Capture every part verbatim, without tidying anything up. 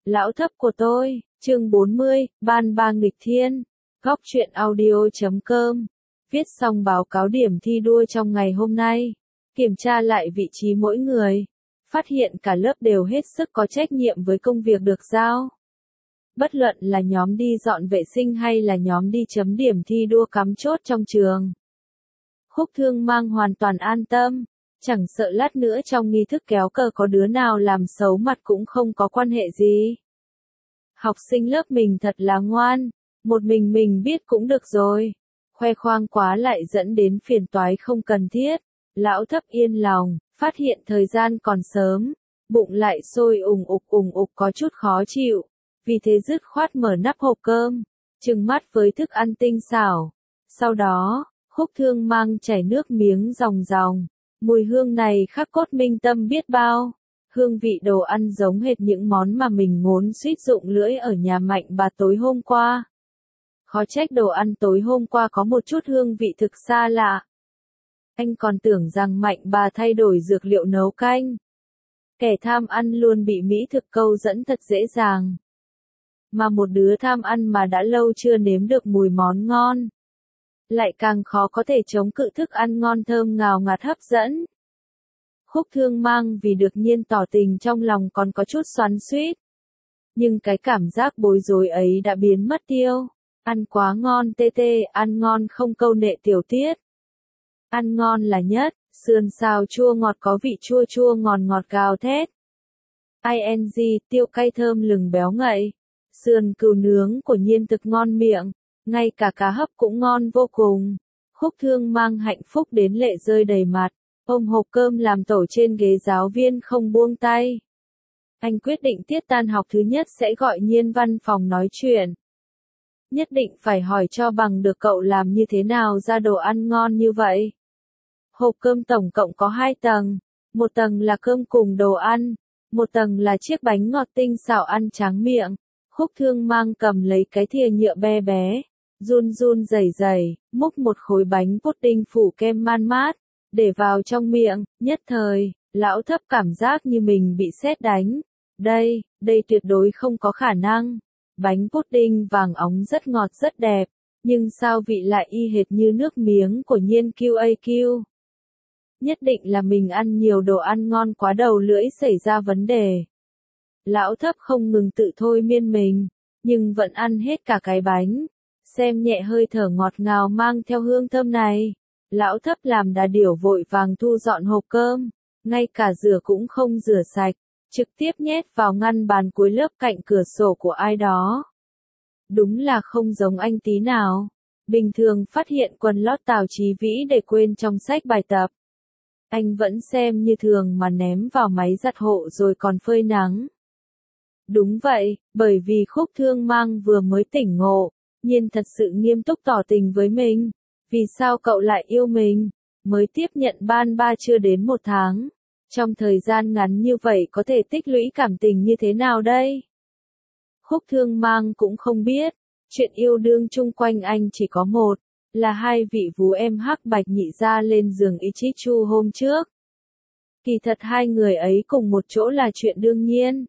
Lão thấp của tôi, chương bốn mươi, ban ba nghịch thiên, góc truyện audio.com. Viết xong báo cáo điểm thi đua trong ngày hôm nay, kiểm tra lại vị trí mỗi người, phát hiện cả lớp đều hết sức có trách nhiệm với công việc được giao. Bất luận là nhóm đi dọn vệ sinh hay là nhóm đi chấm điểm thi đua cắm chốt trong trường. Khúc Thương Mang hoàn toàn an tâm, chẳng sợ lát nữa trong nghi thức kéo cờ có đứa nào làm xấu mặt cũng không có quan hệ gì. Học sinh lớp mình thật là ngoan, một mình mình biết cũng được rồi. Khoe khoang quá lại dẫn đến phiền toái không cần thiết. Lão thấp yên lòng, phát hiện thời gian còn sớm, bụng lại sôi ùng ục ùng ục có chút khó chịu, vì thế dứt khoát mở nắp hộp cơm, trừng mắt với thức ăn tinh xảo. Sau đó, Khúc Thương Mang chảy nước miếng ròng ròng, mùi hương này khắc cốt minh tâm biết bao. Hương vị đồ ăn giống hệt những món mà mình ngốn suýt dụng lưỡi ở nhà Mạnh bà tối hôm qua. Khó trách đồ ăn tối hôm qua có một chút hương vị thực xa lạ. Anh còn tưởng rằng Mạnh bà thay đổi dược liệu nấu canh. Kẻ tham ăn luôn bị mỹ thực câu dẫn thật dễ dàng. Mà một đứa tham ăn mà đã lâu chưa nếm được mùi món ngon, lại càng khó có thể chống cự thức ăn ngon thơm ngào ngạt hấp dẫn. Khúc Thương Mang vì được Nhiên tỏ tình trong lòng còn có chút xoắn xuýt. Nhưng cái cảm giác bối rối ấy đã biến mất tiêu. Ăn quá ngon tê tê, ăn ngon không câu nệ tiểu tiết. Ăn ngon là nhất, sườn xào chua ngọt có vị chua chua ngọt ngọt gào thét. ing, tiêu cay thơm lừng béo ngậy. Sườn cừu nướng của Nhiên thực ngon miệng, ngay cả cá hấp cũng ngon vô cùng. Khúc Thương Mang hạnh phúc đến lệ rơi đầy mặt, ôm hộp cơm làm tổ trên ghế giáo viên không buông tay. Anh quyết định tiết tan học thứ nhất sẽ gọi Nhiên văn phòng nói chuyện. Nhất định phải hỏi cho bằng được cậu làm như thế nào ra đồ ăn ngon như vậy. Hộp cơm tổng cộng có hai tầng, một tầng là cơm cùng đồ ăn, một tầng là chiếc bánh ngọt tinh xảo ăn tráng miệng. Khúc Thương Mang cầm lấy cái thìa nhựa bé bé, run run rẩy rẩy, múc một khối bánh pudding phủ kem man mát, để vào trong miệng, nhất thời, lão thấp cảm giác như mình bị sét đánh. Đây, đây tuyệt đối không có khả năng. Bánh pudding vàng óng rất ngọt rất đẹp, nhưng sao vị lại y hệt như nước miếng của Nhiên quy a quy. Nhất định là mình ăn nhiều đồ ăn ngon quá đầu lưỡi xảy ra vấn đề. Lão thấp không ngừng tự thôi miên mình, nhưng vẫn ăn hết cả cái bánh. Xem nhẹ hơi thở ngọt ngào mang theo hương thơm này. Lão thấp làm đà điểu vội vàng thu dọn hộp cơm, ngay cả rửa cũng không rửa sạch, trực tiếp nhét vào ngăn bàn cuối lớp cạnh cửa sổ của ai đó. Đúng là không giống anh tí nào. Bình thường phát hiện quần lót Tào Chí Vĩ để quên trong sách bài tập, anh vẫn xem như thường mà ném vào máy giặt hộ rồi còn phơi nắng. Đúng vậy, bởi vì Khúc Thương Mang vừa mới tỉnh ngộ, Nhiên thật sự nghiêm túc tỏ tình với mình. Vì sao cậu lại yêu mình? Mới tiếp nhận ban ba chưa đến một tháng. Trong thời gian ngắn như vậy có thể tích lũy cảm tình như thế nào đây? Khúc Thương Mang cũng không biết. Chuyện yêu đương chung quanh anh chỉ có một, là hai vị vú em hắc bạch nhị ra lên giường Ichichu hôm trước. Kỳ thật hai người ấy cùng một chỗ là chuyện đương nhiên.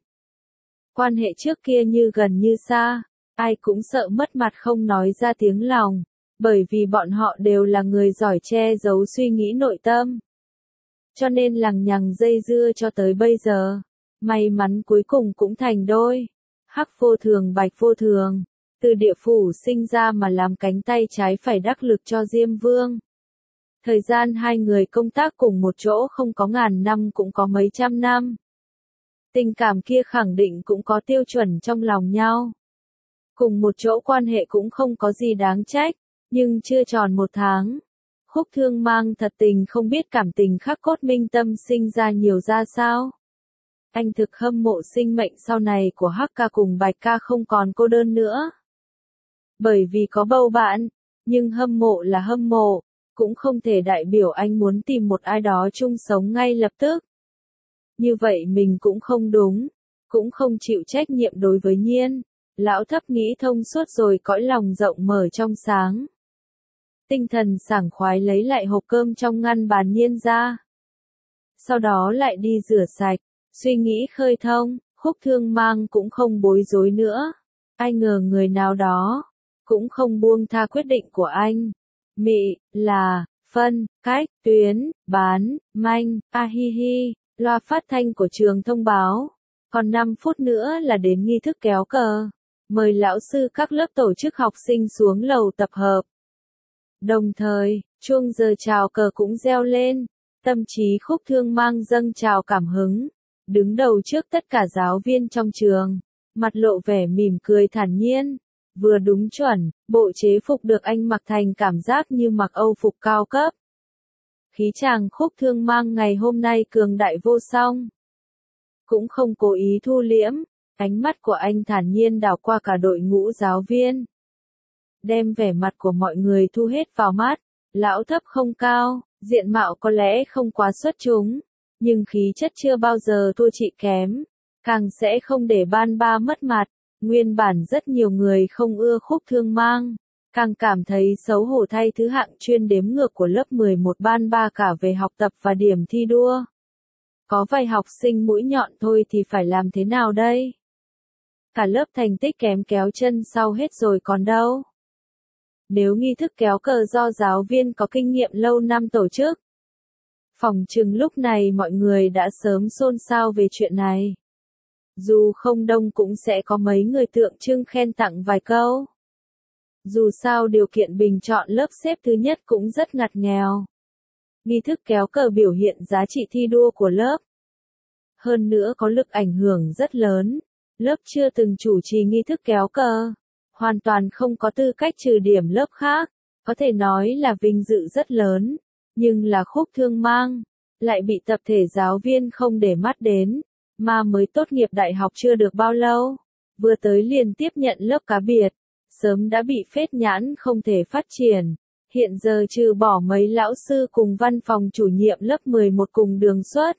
Quan hệ trước kia như gần như xa, ai cũng sợ mất mặt không nói ra tiếng lòng, bởi vì bọn họ đều là người giỏi che giấu suy nghĩ nội tâm. Cho nên lằng nhằng dây dưa cho tới bây giờ, may mắn cuối cùng cũng thành đôi. Hắc vô thường bạch vô thường, từ địa phủ sinh ra mà làm cánh tay trái phải đắc lực cho Diêm Vương. Thời gian hai người công tác cùng một chỗ không có ngàn năm cũng có mấy trăm năm. Tình cảm kia khẳng định cũng có tiêu chuẩn trong lòng nhau. Cùng một chỗ quan hệ cũng không có gì đáng trách, nhưng chưa tròn một tháng. Khúc Thương Mang thật tình không biết cảm tình khắc cốt minh tâm sinh ra nhiều ra sao. Anh thực hâm mộ sinh mệnh sau này của Hắc ca cùng Bạch ca không còn cô đơn nữa. Bởi vì có bầu bạn, nhưng hâm mộ là hâm mộ, cũng không thể đại biểu anh muốn tìm một ai đó chung sống ngay lập tức. Như vậy mình cũng không đúng, cũng không chịu trách nhiệm đối với Nhiên. Lão thấp nghĩ thông suốt rồi cõi lòng rộng mở trong sáng. Tinh thần sảng khoái lấy lại hộp cơm trong ngăn bàn Nhiên ra. Sau đó lại đi rửa sạch, suy nghĩ khơi thông, Khúc Thương Mang cũng không bối rối nữa. Ai ngờ người nào đó cũng không buông tha quyết định của anh. Mị, là, phân, cách, tuyến, bán, manh, a hi hi, loa phát thanh của trường thông báo. Còn năm phút nữa là đến nghi thức kéo cờ. Mời lão sư các lớp tổ chức học sinh xuống lầu tập hợp. Đồng thời, chuông giờ chào cờ cũng reo lên. Tâm trí Khúc Thương Mang dâng trào cảm hứng. Đứng đầu trước tất cả giáo viên trong trường. Mặt lộ vẻ mỉm cười thản nhiên. Vừa đúng chuẩn, bộ chế phục được anh mặc thành cảm giác như mặc Âu phục cao cấp. Khí chàng Khúc Thương Mang ngày hôm nay cường đại vô song. Cũng không cố ý thu liễm, ánh mắt của anh thản nhiên đảo qua cả đội ngũ giáo viên. Đem vẻ mặt của mọi người thu hết vào mắt, lão thấp không cao, diện mạo có lẽ không quá xuất chúng, nhưng khí chất chưa bao giờ thua chị kém, càng sẽ không để ban ba mất mặt. Nguyên bản rất nhiều người không ưa Khúc Thương Mang, càng cảm thấy xấu hổ thay thứ hạng chuyên đếm ngược của lớp mười một ban ba cả về học tập và điểm thi đua. Có vài học sinh mũi nhọn thôi thì phải làm thế nào đây? Cả lớp thành tích kém kéo chân sau hết rồi còn đâu. Nếu nghi thức kéo cờ do giáo viên có kinh nghiệm lâu năm tổ chức, phỏng chừng lúc này mọi người đã sớm xôn xao về chuyện này. Dù không đông cũng sẽ có mấy người tượng trưng khen tặng vài câu. Dù sao điều kiện bình chọn lớp xếp thứ nhất cũng rất ngặt nghèo. Nghi thức kéo cờ biểu hiện giá trị thi đua của lớp. Hơn nữa có lực ảnh hưởng rất lớn. Lớp chưa từng chủ trì nghi thức kéo cờ. Hoàn toàn không có tư cách trừ điểm lớp khác. Có thể nói là vinh dự rất lớn. Nhưng là Khúc Thương Mang. Lại bị tập thể giáo viên không để mắt đến. Mà mới tốt nghiệp đại học chưa được bao lâu. Vừa tới liền tiếp nhận lớp cá biệt. Sớm đã bị phết nhãn không thể phát triển. Hiện giờ trừ bỏ mấy lão sư cùng văn phòng chủ nhiệm lớp mười một cùng đường xuất.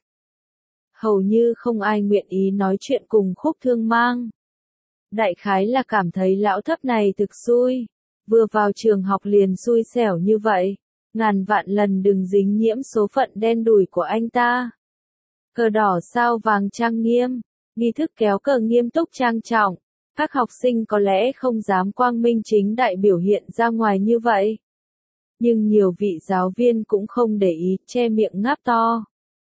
Hầu như không ai nguyện ý nói chuyện cùng Khúc Thương Mang. Đại khái là cảm thấy lão thấp này thực xui. Vừa vào trường học liền xui xẻo như vậy. Ngàn vạn lần đừng dính nhiễm số phận đen đủi của anh ta. Cờ đỏ sao vàng trang nghiêm. Nghi thức kéo cờ nghiêm túc trang trọng. Các học sinh có lẽ không dám quang minh chính đại biểu hiện ra ngoài như vậy. Nhưng nhiều vị giáo viên cũng không để ý, che miệng ngáp to.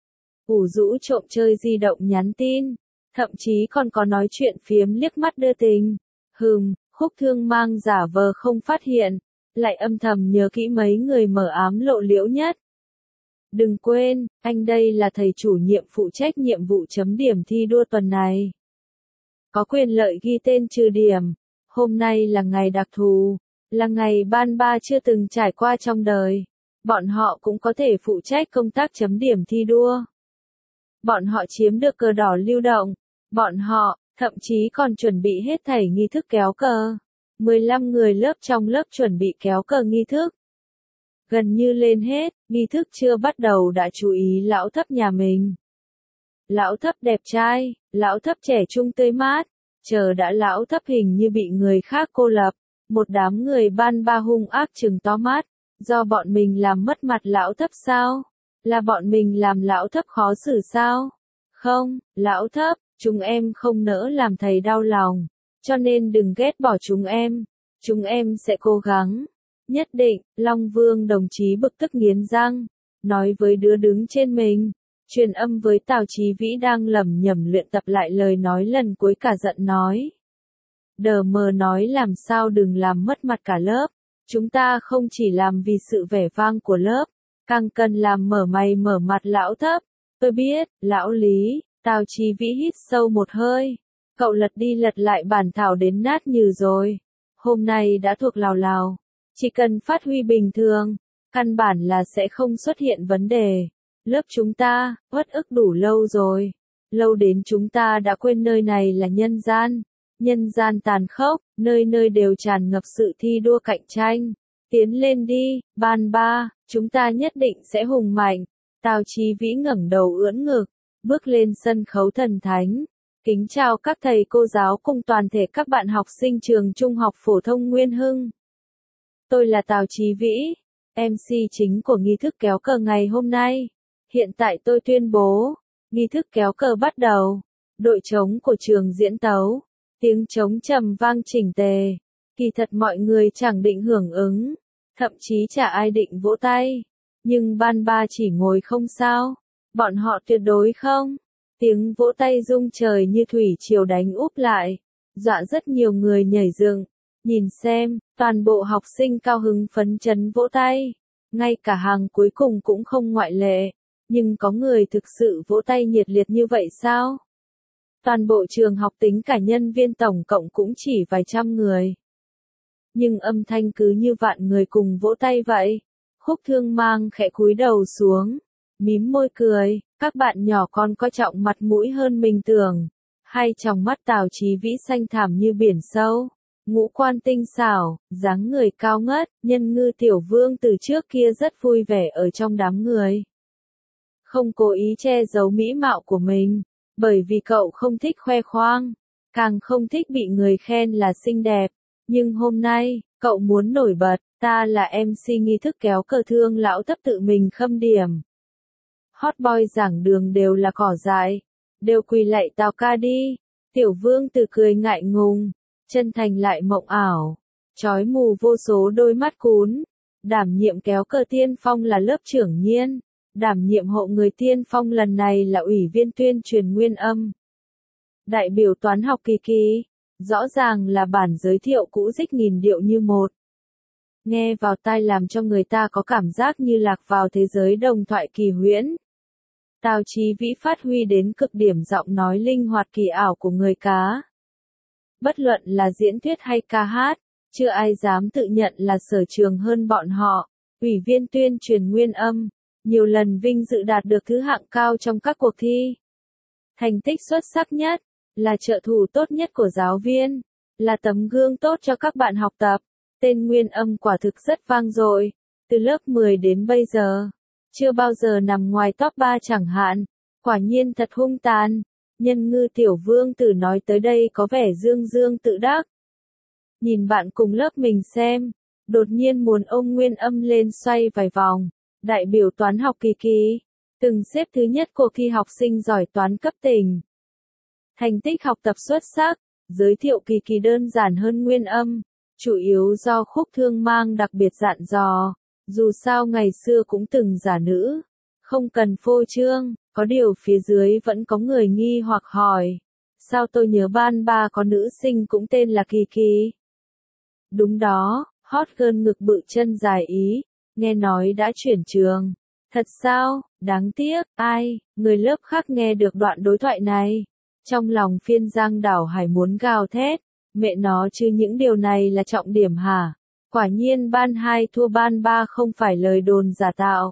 Ủ rũ trộm chơi di động nhắn tin. Thậm chí còn có nói chuyện phiếm liếc mắt đưa tình. Hừm, Khúc Thương Mang giả vờ không phát hiện. Lại âm thầm nhớ kỹ mấy người mở ám lộ liễu nhất. Đừng quên, anh đây là thầy chủ nhiệm phụ trách nhiệm vụ chấm điểm thi đua tuần này. Có quyền lợi ghi tên trừ điểm. Hôm nay là ngày đặc thù, là ngày ban ba chưa từng trải qua trong đời. Bọn họ cũng có thể phụ trách công tác chấm điểm thi đua. Bọn họ chiếm được cờ đỏ lưu động. Bọn họ, thậm chí còn chuẩn bị hết thảy nghi thức kéo cờ. mười lăm người lớp trong lớp chuẩn bị kéo cờ nghi thức. Gần như lên hết, nghi thức chưa bắt đầu đã chú ý lão thấp nhà mình. Lão thấp đẹp trai, lão thấp trẻ trung tươi mát, chờ đã lão thấp hình như bị người khác cô lập. Một đám người ban ba hung ác trừng to mắt, do bọn mình làm mất mặt lão thấp sao? Là bọn mình làm lão thấp khó xử sao? Không, lão thấp, chúng em không nỡ làm thầy đau lòng, cho nên đừng ghét bỏ chúng em, chúng em sẽ cố gắng. Nhất định, Long Vương đồng chí bực tức nghiến răng, nói với đứa đứng trên mình, truyền âm với Tào Chí Vĩ đang lẩm nhẩm luyện tập lại lời nói lần cuối cả giận nói. Đờ mờ nói làm sao đừng làm mất mặt cả lớp, chúng ta không chỉ làm vì sự vẻ vang của lớp, càng cần làm mở mày mở mặt lão thấp. Tôi biết, lão Lý, Tào Chí Vĩ hít sâu một hơi, cậu lật đi lật lại bản thảo đến nát nhừ rồi, hôm nay đã thuộc lào lào. Chỉ cần phát huy bình thường, căn bản là sẽ không xuất hiện vấn đề. Lớp chúng ta, uất ức đủ lâu rồi. Lâu đến chúng ta đã quên nơi này là nhân gian. Nhân gian tàn khốc, nơi nơi đều tràn ngập sự thi đua cạnh tranh. Tiến lên đi, ban ba, chúng ta nhất định sẽ hùng mạnh. Tào Chí Vĩ ngẩng đầu ưỡn ngực, bước lên sân khấu thần thánh. Kính chào các thầy cô giáo cùng toàn thể các bạn học sinh trường Trung học phổ thông Nguyên Hưng. Tôi là Tào Chí Vĩ, em xê chính của nghi thức kéo cờ ngày hôm nay. Hiện tại tôi tuyên bố, nghi thức kéo cờ bắt đầu. đội trống của trường diễn tấu, tiếng trống trầm vang chỉnh tề. Kỳ thật mọi người chẳng định hưởng ứng, thậm chí chả ai định vỗ tay, nhưng ban ba chỉ ngồi không sao, bọn họ tuyệt đối không. Tiếng vỗ tay rung trời như thủy triều đánh úp lại, dọa rất nhiều người nhảy dựng. Nhìn xem, toàn bộ học sinh cao hứng phấn chấn vỗ tay, ngay cả hàng cuối cùng cũng không ngoại lệ, nhưng có người thực sự vỗ tay nhiệt liệt như vậy sao? Toàn bộ trường học tính cả nhân viên tổng cộng cũng chỉ vài trăm người. Nhưng âm thanh cứ như vạn người cùng vỗ tay vậy. Khúc Thương Mang khẽ cúi đầu xuống, mím môi cười, các bạn nhỏ con coi trọng mặt mũi hơn mình tưởng. Hai tròng mắt Tào Chí Vĩ xanh thẳm như biển sâu, ngũ quan tinh xảo, dáng người cao ngất, Nhân Ngư tiểu vương từ trước kia rất vui vẻ ở trong đám người. Không cố ý che giấu mỹ mạo của mình, bởi vì cậu không thích khoe khoang, càng không thích bị người khen là xinh đẹp. Nhưng hôm nay, cậu muốn nổi bật, ta là em xê nghi thức kéo cờ Thương lão thấp tự mình khâm điểm. Hot boy giảng đường đều là cỏ dại, đều quỳ lạy Tào ca đi. Tiểu vương từ cười ngại ngùng, chân thành lại mộng ảo, chói mù vô số đôi mắt cún. Đảm nhiệm kéo cờ tiên phong là lớp trưởng Nhiên, đảm nhiệm hộ người tiên phong lần này là ủy viên tuyên truyền Nguyên Âm. Đại biểu toán học Kỳ Kỳ, rõ ràng là bản giới thiệu cũ dích nghìn điệu như một. Nghe vào tai làm cho người ta có cảm giác như lạc vào thế giới đồng thoại kỳ huyễn. Tào Chí Vĩ phát huy đến cực điểm giọng nói linh hoạt kỳ ảo của người cá. Bất luận là diễn thuyết hay ca hát, chưa ai dám tự nhận là sở trường hơn bọn họ. Ủy viên tuyên truyền Nguyên Âm, nhiều lần vinh dự đạt được thứ hạng cao trong các cuộc thi. Thành tích xuất sắc nhất, là trợ thủ tốt nhất của giáo viên, là tấm gương tốt cho các bạn học tập. Tên Nguyên Âm quả thực rất vang dội, từ lớp mười đến bây giờ, chưa bao giờ nằm ngoài top ba chẳng hạn, quả nhiên thật hung tàn. Nhân Ngư tiểu vương tử nói tới đây có vẻ dương dương tự đắc. Nhìn bạn cùng lớp mình xem, đột nhiên muốn ôm Nguyên Âm lên xoay vài vòng. Đại biểu toán học Kỳ Kỳ, từng xếp thứ nhất cuộc thi học sinh giỏi toán cấp tỉnh. Thành tích học tập xuất sắc, giới thiệu Kỳ Kỳ đơn giản hơn Nguyên Âm, chủ yếu do Khúc Thương Mang đặc biệt dặn dò, dù sao ngày xưa cũng từng giả nữ, không cần phô trương, có điều phía dưới vẫn có người nghi hoặc hỏi, sao tôi nhớ ban ba có nữ sinh cũng tên là Kỳ Kỳ? Đúng đó, hot girl ngực bự chân dài Ý, nghe nói đã chuyển trường. Thật sao, đáng tiếc, ai, người lớp khác nghe được đoạn đối thoại này. Trong lòng phiên Giang Đảo Hải muốn gào thét, mẹ nó chứ những điều này là trọng điểm hả? Quả nhiên ban hai thua ban ba không phải lời đồn giả tạo.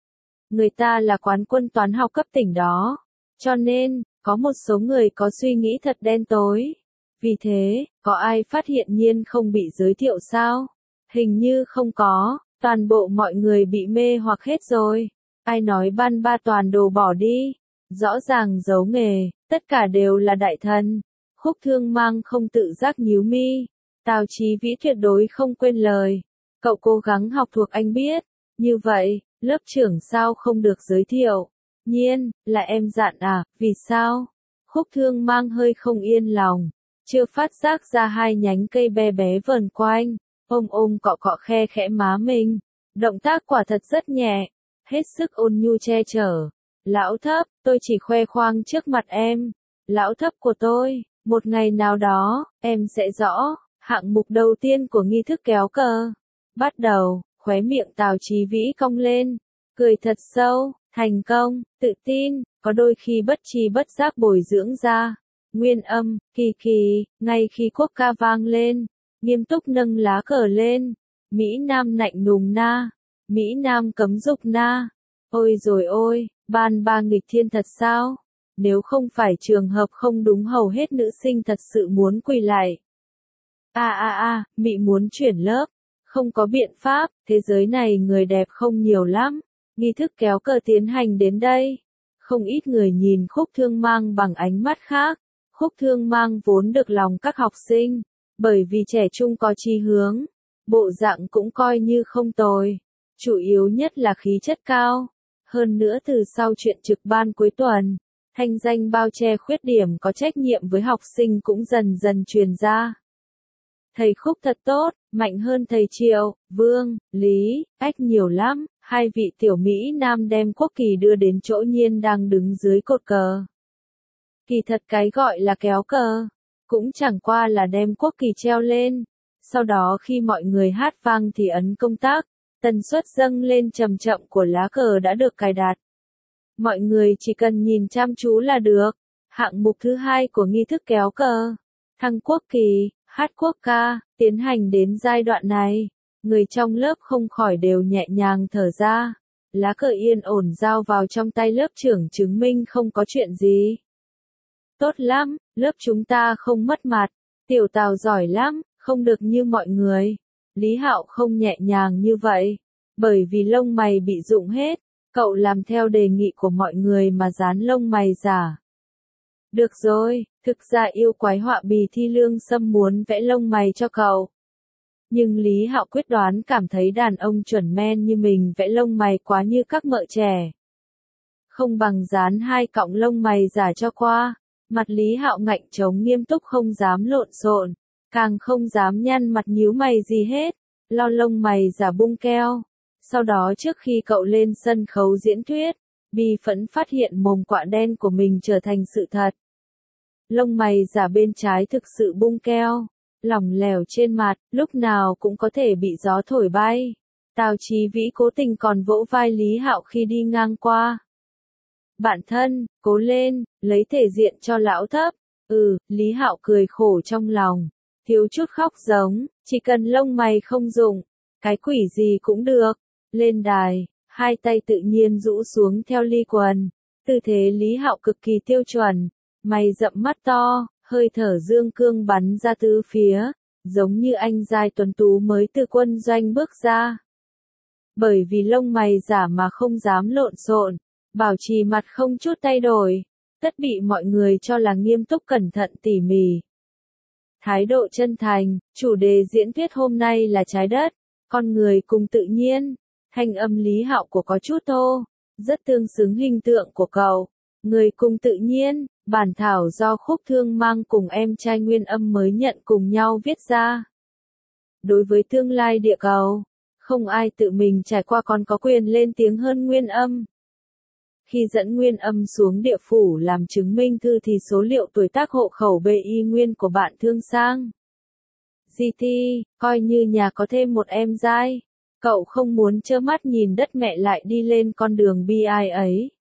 Người ta là quán quân toán học cấp tỉnh đó. Cho nên, có một số người có suy nghĩ thật đen tối. Vì thế, có ai phát hiện Nhiên không bị giới thiệu sao? Hình như không có, toàn bộ mọi người bị mê hoặc hết rồi. Ai nói ban ba toàn đồ bỏ đi? Rõ ràng giấu nghề, tất cả đều là đại thần. Khúc Thương Mang không tự giác nhíu mi. Tào Chí Vĩ tuyệt đối không quên lời. Cậu cố gắng học thuộc anh biết. Như vậy, lớp trưởng sao không được giới thiệu? Nhiên, là em dặn à, vì sao? Khúc Thương Mang hơi không yên lòng. Chưa phát giác ra hai nhánh cây bé bé vờn quanh. Ôm ôm cọ cọ khe khẽ má mình. Động tác quả thật rất nhẹ. Hết sức ôn nhu che chở. Lão thấp, tôi chỉ khoe khoang trước mặt em. Lão thấp của tôi, một ngày nào đó, em sẽ rõ. Hạng mục đầu tiên của nghi thức kéo cờ. Bắt đầu, khóe miệng Tào Chí Vĩ cong lên. Cười thật sâu, thành công, tự tin, có đôi khi bất tri bất giác bồi dưỡng ra. Nguyên Âm, Kỳ Kỳ, ngay khi quốc ca vang lên, nghiêm túc nâng lá cờ lên. Mỹ Nam nạnh nùng na. Mỹ Nam cấm dục na. Ôi rồi ôi, ban ba nghịch thiên thật sao? Nếu không phải trường hợp không đúng hầu hết nữ sinh thật sự muốn quỳ lại. A a a, Mị muốn chuyển lớp. Không có biện pháp, thế giới này người đẹp không nhiều lắm. Nghi thức kéo cờ tiến hành đến đây. Không ít người nhìn Khúc Thương Mang bằng ánh mắt khác. Khúc Thương Mang vốn được lòng các học sinh. Bởi vì trẻ trung có chí hướng. Bộ dạng cũng coi như không tồi. Chủ yếu nhất là khí chất cao. Hơn nữa từ sau chuyện trực ban cuối tuần, Thanh danh bao che khuyết điểm có trách nhiệm với học sinh cũng dần dần truyền ra. Thầy Khúc thật tốt, mạnh hơn thầy Triệu, Vương, Lý, Ách nhiều lắm, hai vị tiểu Mỹ Nam đem quốc kỳ đưa đến chỗ Nhiên đang đứng dưới cột cờ. Kỳ thật cái gọi là kéo cờ, cũng chẳng qua là đem quốc kỳ treo lên, sau đó khi mọi người hát vang thì ấn công tắc, tần suất dâng lên chậm chậm của lá cờ đã được cài đặt. Mọi người chỉ cần nhìn chăm chú là được. Hạng mục thứ hai của nghi thức kéo cờ, thăng quốc kỳ, hát quốc ca, tiến hành đến giai đoạn này, người trong lớp không khỏi đều nhẹ nhàng thở ra. Lá cờ yên ổn giao vào trong tay lớp trưởng chứng minh không có chuyện gì. Tốt lắm, lớp chúng ta không mất mặt, Tiểu Tào giỏi lắm, không được như mọi người. Lý Hạo không nhẹ nhàng như vậy, bởi vì lông mày bị rụng hết, cậu làm theo đề nghị của mọi người mà dán lông mày giả. Được rồi, thực ra yêu quái họa bì Thi Lương Sâm muốn vẽ lông mày cho cậu. Nhưng Lý Hạo quyết đoán cảm thấy đàn ông chuẩn men như mình vẽ lông mày quá như các mợ trẻ. Không bằng dán hai cọng lông mày giả cho qua. Mặt Lý Hạo ngạnh trống nghiêm túc không dám lộn xộn, càng không dám nhăn mặt nhíu mày gì hết, lo lông mày giả bung keo. Sau đó trước khi cậu lên sân khấu diễn thuyết, bi phẫn phát hiện mồm quạ đen của mình trở thành sự thật. Lông mày giả bên trái thực sự bung keo, lỏng lẻo trên mặt, lúc nào cũng có thể bị gió thổi bay. Tào Chí Vĩ cố tình còn vỗ vai Lý Hạo khi đi ngang qua. Bạn thân, cố lên, lấy thể diện cho lão thấp. Ừ, Lý Hạo cười khổ trong lòng, thiếu chút khóc giống, chỉ cần lông mày không dụng, cái quỷ gì cũng được. Lên đài, hai tay tự nhiên rũ xuống theo ly quần, tư thế Lý Hạo cực kỳ tiêu chuẩn, mày rậm mắt to, hơi thở dương cương bắn ra tứ phía, giống như anh giai tuấn tú mới từ quân doanh bước ra. Bởi vì lông mày giả mà không dám lộn xộn, bảo trì mặt không chút thay đổi, tất bị mọi người cho là nghiêm túc cẩn thận tỉ mỉ. Thái độ chân thành, chủ đề diễn thuyết hôm nay là trái đất, con người cùng tự nhiên. Thanh âm Lý Hạo của có chút thô, rất tương xứng hình tượng của cậu. Người cùng tự nhiên, bản thảo do Khúc Thương Mang cùng em trai Nguyên Âm mới nhận cùng nhau viết ra. Đối với tương lai địa cầu, không ai tự mình trải qua còn có quyền lên tiếng hơn Nguyên Âm. Khi dẫn Nguyên Âm xuống địa phủ làm chứng minh thư thì số liệu tuổi tác hộ khẩu bê y nguyên của bạn Thương Sang. giê tê, coi như nhà có thêm một em giai. Cậu không muốn trơ mắt nhìn đất mẹ lại đi lên con đường bi ai ấy.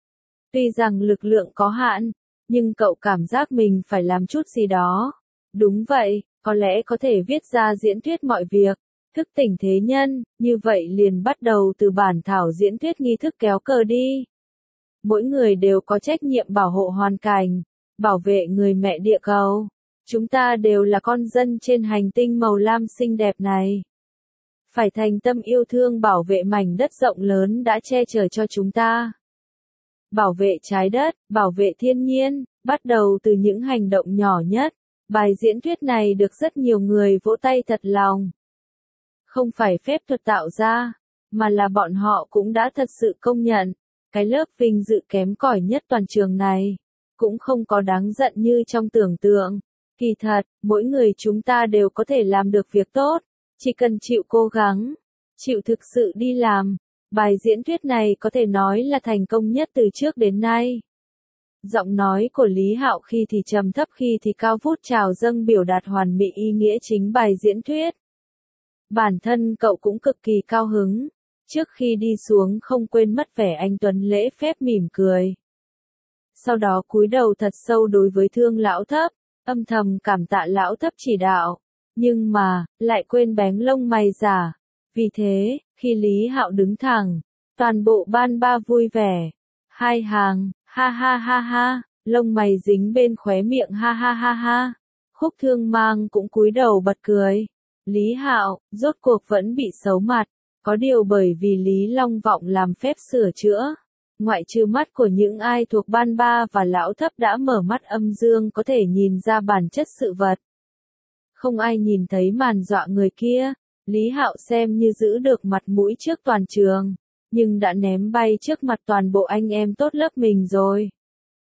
Tuy rằng lực lượng có hạn, nhưng cậu cảm giác mình phải làm chút gì đó. Đúng vậy, có lẽ có thể viết ra diễn thuyết mọi việc. Thức tỉnh thế nhân, như vậy liền bắt đầu từ bản thảo diễn thuyết nghi thức kéo cờ đi. Mỗi người đều có trách nhiệm bảo hộ hoàn cảnh, bảo vệ người mẹ địa cầu. Chúng ta đều là con dân trên hành tinh màu lam xinh đẹp này. Phải thành tâm yêu thương bảo vệ mảnh đất rộng lớn đã che chở cho chúng ta. Bảo vệ trái đất, bảo vệ thiên nhiên, bắt đầu từ những hành động nhỏ nhất. Bài diễn thuyết này được rất nhiều người vỗ tay thật lòng. Không phải phép thuật tạo ra, mà là bọn họ cũng đã thật sự công nhận. Cái lớp vinh dự kém cỏi nhất toàn trường này, cũng không có đáng giận như trong tưởng tượng. Kỳ thật, mỗi người chúng ta đều có thể làm được việc tốt. Chỉ cần chịu cố gắng, chịu thực sự đi làm, bài diễn thuyết này có thể nói là thành công nhất từ trước đến nay. Giọng nói của Lý Hạo khi thì trầm thấp khi thì cao vút trào dâng biểu đạt hoàn mỹ ý nghĩa chính bài diễn thuyết. Bản thân cậu cũng cực kỳ cao hứng, trước khi đi xuống không quên mất vẻ anh tuấn lễ phép mỉm cười. Sau đó cúi đầu thật sâu đối với Thương lão thấp, âm thầm cảm tạ lão thấp chỉ đạo. Nhưng mà, lại quên bén lông mày giả. Vì thế, khi Lý Hạo đứng thẳng, toàn bộ ban ba vui vẻ. Hai hàng, ha ha ha ha, lông mày dính bên khóe miệng ha ha ha ha. Khúc Thương Mang cũng cúi đầu bật cười. Lý Hạo, rốt cuộc vẫn bị xấu mặt. Có điều bởi vì Lý Long Vọng làm phép sửa chữa. Ngoại trừ mắt của những ai thuộc ban ba và lão thấp đã mở mắt âm dương có thể nhìn ra bản chất sự vật. Không ai nhìn thấy màn dọa người kia, Lý Hạo xem như giữ được mặt mũi trước toàn trường, nhưng đã ném bay trước mặt toàn bộ anh em tốt lớp mình rồi.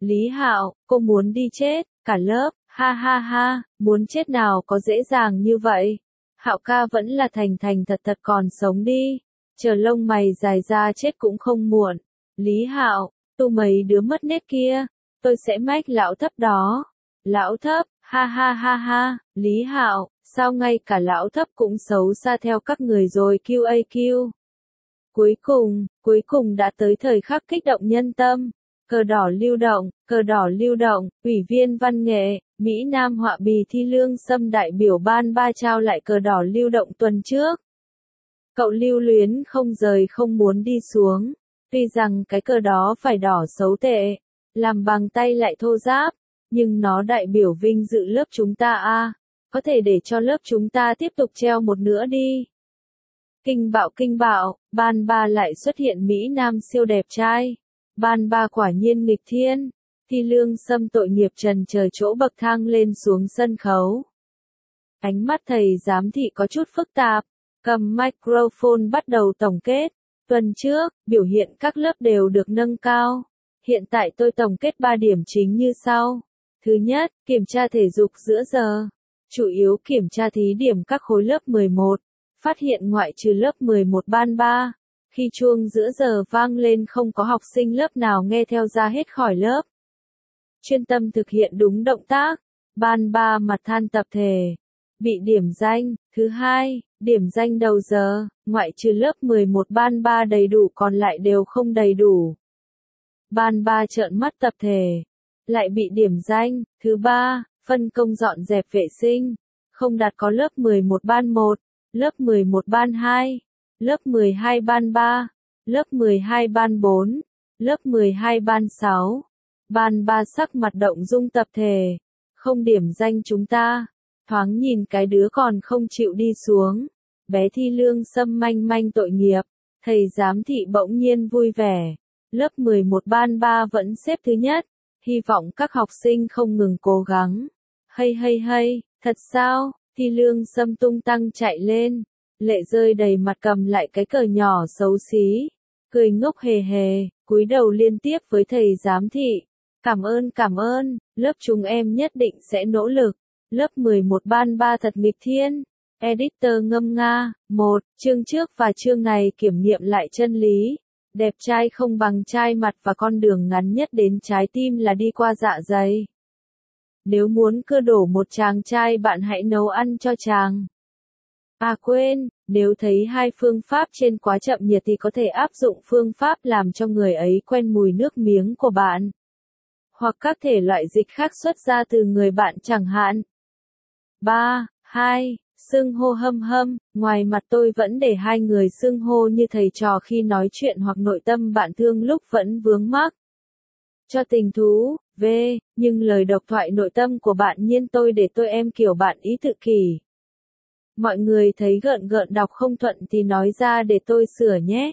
Lý Hạo, cô muốn đi chết, cả lớp, ha ha ha, muốn chết nào có dễ dàng như vậy. Hạo ca vẫn là thành thành thật thật còn sống đi, chờ lông mày dài ra chết cũng không muộn. Lý Hạo, tu mấy đứa mất nết kia, tôi sẽ mách lão thấp đó. Lão thấp, ha ha ha ha, Lý Hạo, sao ngay cả lão thấp cũng xấu xa theo các người rồi quy a quy. Cuối cùng, cuối cùng đã tới thời khắc kích động nhân tâm. Cờ đỏ lưu động, cờ đỏ lưu động, ủy viên văn nghệ, Mỹ Nam họa bì Thi Lương Sâm đại biểu ban ba trao lại cờ đỏ lưu động tuần trước. Cậu lưu luyến không rời không muốn đi xuống, tuy rằng cái cờ đó phải đỏ xấu tệ, làm bằng tay lại thô ráp, nhưng nó đại biểu vinh dự lớp chúng ta a, có thể để cho lớp chúng ta tiếp tục treo một nữa đi. Kinh bạo kinh bạo, ban ba lại xuất hiện Mỹ Nam siêu đẹp trai. Ban ba quả nhiên nghịch thiên. Thi Lương Sâm tội nghiệp trần chờ chỗ bậc thang lên xuống sân khấu. Ánh mắt thầy giám thị có chút phức tạp, cầm microphone bắt đầu tổng kết. Tuần trước, biểu hiện các lớp đều được nâng cao. Hiện tại tôi tổng kết ba điểm chính như sau. Thứ nhất, kiểm tra thể dục giữa giờ. Chủ yếu kiểm tra thí điểm các khối lớp mười một. Phát hiện ngoại trừ lớp mười một ban ba. Khi chuông giữa giờ vang lên không có học sinh lớp nào nghe theo ra hết khỏi lớp. Chuyên tâm thực hiện đúng động tác. Ban ba mặt than tập thể. Bị điểm danh. Thứ hai, điểm danh đầu giờ, ngoại trừ lớp mười một ban ba đầy đủ còn lại đều không đầy đủ. Ban ba trợn mắt tập thể. Lại bị điểm danh. Thứ ba, phân công dọn dẹp vệ sinh. Không đặt có lớp mười một ban một, lớp mười một ban hai. Lớp mười hai ban ba, lớp mười hai ban bốn, lớp mười hai ban sáu. Ban ba sắc mặt động dung tập thể, không điểm danh chúng ta. Thoáng nhìn cái đứa còn không chịu đi xuống. Bé Thi Lương Sâm manh manh tội nghiệp, thầy giám thị bỗng nhiên vui vẻ. Lớp mười một ban ba vẫn xếp thứ nhất, hy vọng các học sinh không ngừng cố gắng. Hay hay hay, thật sao? Thi Lương Sâm tung tăng chạy lên. Lệ rơi đầy mặt cầm lại cái cờ nhỏ xấu xí, cười ngốc hề hề, cúi đầu liên tiếp với thầy giám thị. Cảm ơn cảm ơn, lớp chúng em nhất định sẽ nỗ lực. Lớp mười một ban ba thật nghịch thiên. Editor ngâm nga, một, chương trước và chương này kiểm nghiệm lại chân lý. Đẹp trai không bằng trai mặt và con đường ngắn nhất đến trái tim là đi qua dạ dày. Nếu muốn cưa đổ một chàng trai bạn hãy nấu ăn cho chàng. À quên, nếu thấy hai phương pháp trên quá chậm nhiệt thì có thể áp dụng phương pháp làm cho người ấy quen mùi nước miếng của bạn. Hoặc các thể loại dịch khác xuất ra từ người bạn chẳng hạn. ba. hai. Xưng hô hâm hâm, ngoài mặt tôi vẫn để hai người xưng hô như thầy trò khi nói chuyện hoặc nội tâm bạn thương lúc vẫn vướng mắc. Cho tình thú, v, nhưng lời độc thoại nội tâm của bạn nhiên tôi để tôi em kiểu bạn ý tự kỷ. Mọi người thấy gợn gợn đọc không thuận thì nói ra để tôi sửa nhé.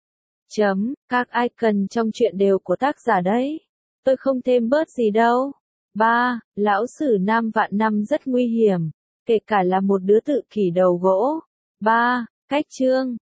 Chấm, các icon trong chuyện đều của tác giả đấy. Tôi không thêm bớt gì đâu. ba. Lão sử Nam Vạn Năm rất nguy hiểm, kể cả là một đứa tự kỷ đầu gỗ. ba. Cách chương,